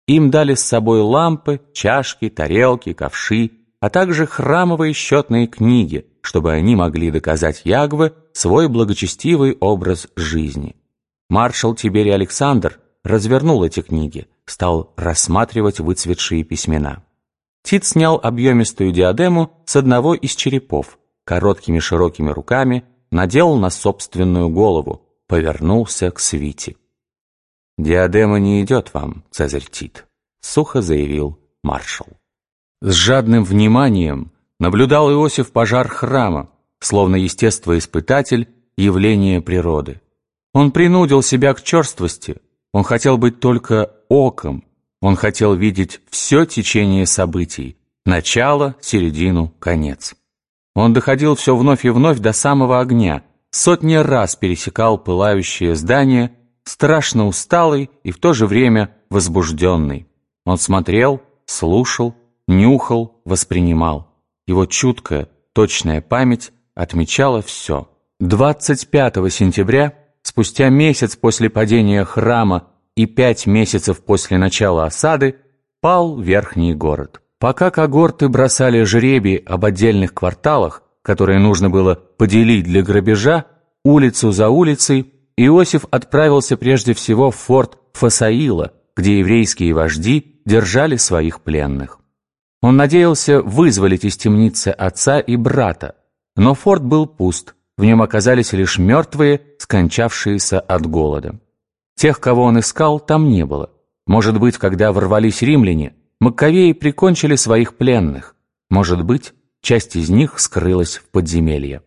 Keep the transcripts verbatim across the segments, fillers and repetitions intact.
Им дали с собой лампы, чашки, тарелки, ковши, а также храмовые счетные книги, чтобы они могли доказать Ягве свой благочестивый образ жизни. Маршал Тиберий Александр развернул эти книги, стал рассматривать выцветшие письмена. Тит снял объемистую диадему с одного из черепов, короткими широкими руками надел на собственную голову, повернулся к свите. «Диадема не идет вам, Цезарь Тит», — сухо заявил маршал. С жадным вниманием наблюдал Иосиф пожар храма, словно естествоиспытатель явления природы. Он принудил себя к черствости, он хотел быть только оком, он хотел видеть все течение событий, начало, середину, конец. Он доходил все вновь и вновь до самого огня, сотни раз пересекал пылающее здание, страшно усталый и в то же время возбужденный. Он смотрел, слушал, нюхал, воспринимал. Его чуткая, точная память отмечала все. двадцать пятого сентября, спустя месяц после падения храма и пять месяцев после начала осады, пал Верхний город. Пока когорты бросали жребий об отдельных кварталах, которые нужно было поделить для грабежа, улицу за улицей, Иосиф отправился прежде всего в форт Фасаила, где еврейские вожди держали своих пленных. Он надеялся вызволить из темницы отца и брата, но форт был пуст, в нем оказались лишь мертвые, скончавшиеся от голода. Тех, кого он искал, там не было. Может быть, когда ворвались римляне, маккавеи прикончили своих пленных. Может быть, часть из них скрылась в подземелье.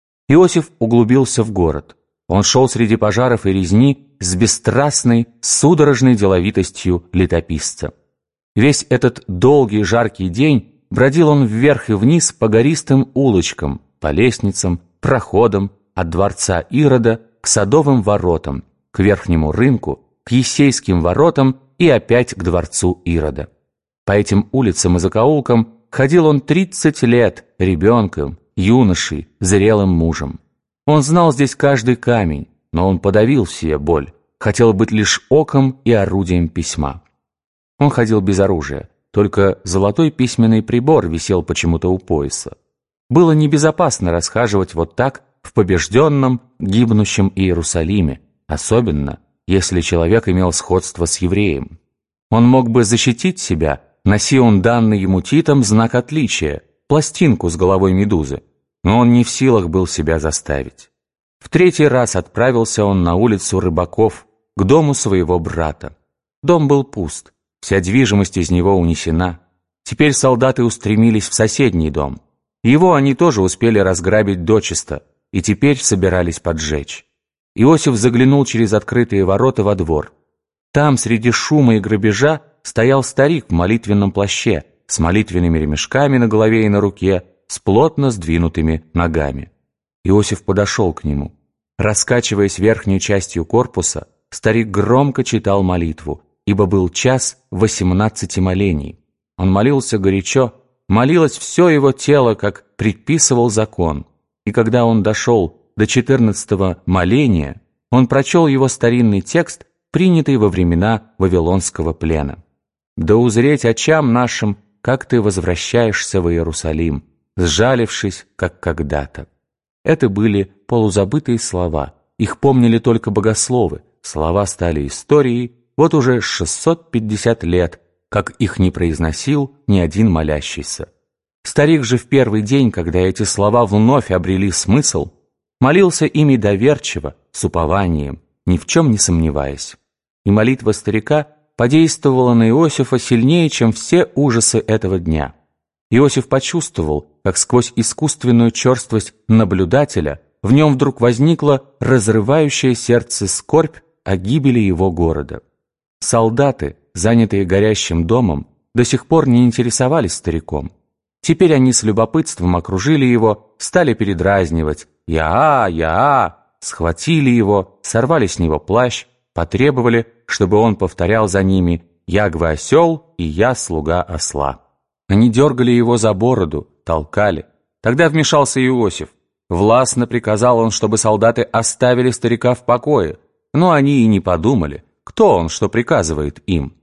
Иосиф углубился в город. Он шел среди пожаров и резни с бесстрастной, судорожной деловитостью летописца. Весь этот долгий жаркий день бродил он вверх и вниз по гористым улочкам, по лестницам, проходам, от дворца Ирода к Садовым воротам, к Верхнему рынку, к Ессейским воротам и опять к дворцу Ирода. По этим улицам и закоулкам ходил он тридцать лет ребенком, юношей, зрелым мужем. Он знал здесь каждый камень, но он подавил в себе боль, хотел быть лишь оком и орудием письма. Он ходил без оружия, только золотой письменный прибор висел почему-то у пояса. Было небезопасно расхаживать вот так в побежденном, гибнущем Иерусалиме, особенно если человек имел сходство с евреем. Он мог бы защитить себя, носи он данный ему Титом знак отличия, пластинку с головой медузы, но он не в силах был себя заставить. В третий раз отправился он на улицу Рыбаков, к дому своего брата. Дом был пуст, вся движимость из него унесена. Теперь солдаты устремились в соседний дом. Его они тоже успели разграбить дочисто, и теперь собирались поджечь. Иосиф заглянул через открытые ворота во двор. Там, среди шума и грабежа, стоял старик в молитвенном плаще, с молитвенными ремешками на голове и на руке, с плотно сдвинутыми ногами. Иосиф подошел к нему. Раскачиваясь верхней частью корпуса, старик громко читал молитву, ибо был час восемнадцати молений. Он молился горячо, молилось все его тело, как предписывал закон. И когда он дошел до четырнадцатого моления, он прочел его старинный текст, принятый во времена Вавилонского плена. «Да узреть очам нашим, как ты возвращаешься в Иерусалим, сжалившись, как когда-то». Это были полузабытые слова, их помнили только богословы, слова стали историей вот уже шестьсот пятьдесят лет, как их не произносил ни один молящийся. Старик же в первый день, когда эти слова вновь обрели смысл, молился ими доверчиво, с упованием, ни в чем не сомневаясь. И молитва старика подействовала на Иосифа сильнее, чем все ужасы этого дня. Иосиф почувствовал, как сквозь искусственную черствость наблюдателя в нем вдруг возникла разрывающая сердце скорбь о гибели его города. Солдаты, занятые горящим домом, до сих пор не интересовались стариком. Теперь они с любопытством окружили его, стали передразнивать «Я-а, я-а», схватили его, сорвали с него плащ, потребовали, чтобы он повторял за ними «Ягве осел, и я слуга осла». Они дергали его за бороду, толкали. Тогда вмешался Иосиф. Властно приказал он, чтобы солдаты оставили старика в покое, но они и не подумали, кто он, что приказывает им.